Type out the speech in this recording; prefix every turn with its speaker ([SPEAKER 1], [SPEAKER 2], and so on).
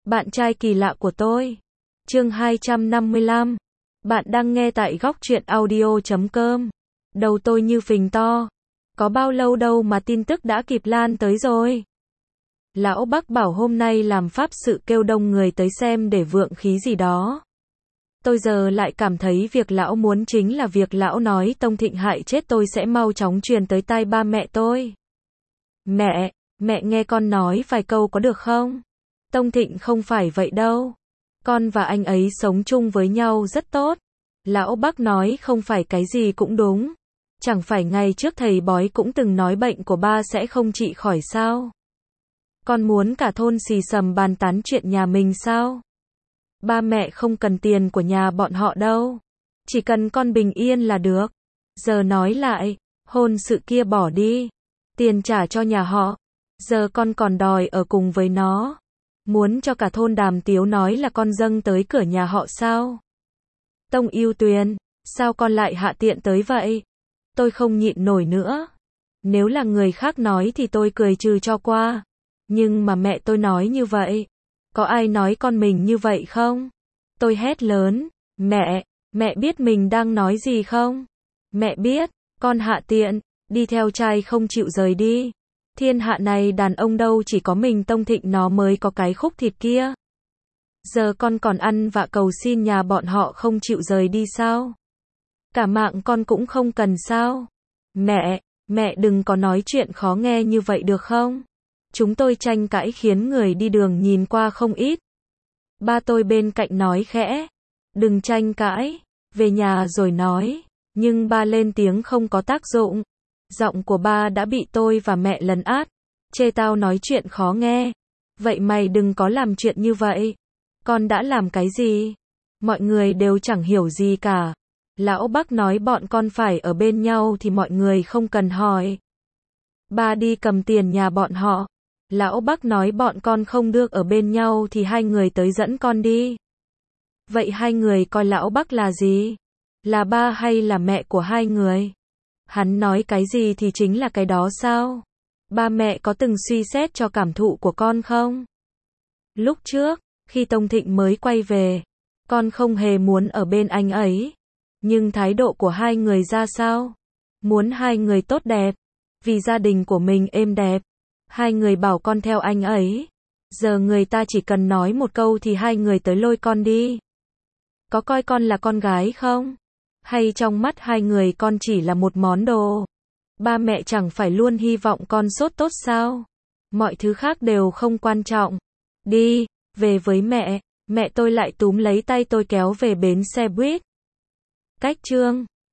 [SPEAKER 1] Bạn trai kỳ lạ của tôi. Chương 255. Bạn đang nghe tại góc truyện audio.com. Đầu tôi như phình to. Có bao lâu đâu mà tin tức đã kịp lan tới rồi. Lão Bắc bảo hôm nay làm pháp sự kêu đông người tới xem để vượng khí gì đó. Tôi giờ lại cảm thấy việc lão muốn chính là việc lão nói Tông Thịnh hại chết tôi sẽ mau chóng truyền tới tai ba mẹ tôi. Mẹ nghe con nói vài câu có được không? Tông Thịnh không phải vậy đâu. Con và anh ấy sống chung với nhau rất tốt. Lão Bắc nói không phải cái gì cũng đúng. Chẳng phải ngày trước thầy bói cũng từng nói bệnh của ba sẽ không trị khỏi sao? Con muốn cả thôn xì xầm bàn tán chuyện nhà mình sao? Ba mẹ không cần tiền của nhà bọn họ đâu. Chỉ cần con bình yên là được. Giờ nói lại, hôn sự kia bỏ đi. Tiền trả cho nhà họ. Giờ con còn đòi ở cùng với nó. Muốn cho cả thôn đàm tiếu nói là con dâng tới cửa nhà họ sao? Tông Yêu Tuyền, sao con lại hạ tiện tới vậy? Tôi không nhịn nổi nữa. Nếu là người khác nói thì tôi cười trừ cho qua. Nhưng mà mẹ tôi nói như vậy. Có ai nói con mình như vậy không? Tôi hét lớn. Mẹ biết mình đang nói gì không? Mẹ biết, con hạ tiện, đi theo trai không chịu rời đi. Thiên hạ này đàn ông đâu chỉ có mình Tông Thịnh nó mới có cái khúc thịt kia. Giờ con còn ăn vạ cầu xin nhà bọn họ không chịu rời đi sao? Cả mạng con cũng không cần sao? Mẹ đừng có nói chuyện khó nghe như vậy được không? Chúng tôi tranh cãi khiến người đi đường nhìn qua không ít. Ba tôi bên cạnh nói khẽ. Đừng tranh cãi, về nhà rồi nói. Nhưng ba lên tiếng không có tác dụng. Giọng của ba đã bị tôi và mẹ lấn át. Chê tao nói chuyện khó nghe. Vậy mày đừng có làm chuyện như vậy. Con đã làm cái gì? Mọi người đều chẳng hiểu gì cả. Lão Bắc nói bọn con phải ở bên nhau thì mọi người không cần hỏi. Ba đi cầm tiền nhà bọn họ. Lão Bắc nói bọn con không được ở bên nhau thì hai người tới dẫn con đi. Vậy hai người coi Lão Bắc là gì? Là ba hay là mẹ của hai người? Hắn nói cái gì thì chính là cái đó sao? Ba mẹ có từng suy xét cho cảm thụ của con không? Lúc trước, khi Tông Thịnh mới quay về, con không hề muốn ở bên anh ấy. Nhưng thái độ của hai người ra sao? Muốn hai người tốt đẹp, vì gia đình của mình êm đẹp. Hai người bảo con theo anh ấy. Giờ người ta chỉ cần nói một câu thì hai người tới lôi con đi. Có coi con là con gái không? Hay trong mắt hai người con chỉ là một món đồ? Ba mẹ chẳng phải luôn hy vọng con sốt tốt sao? Mọi thứ khác đều không quan trọng. Đi, về với mẹ. Mẹ tôi lại túm lấy tay tôi kéo về bến xe buýt. Cách chương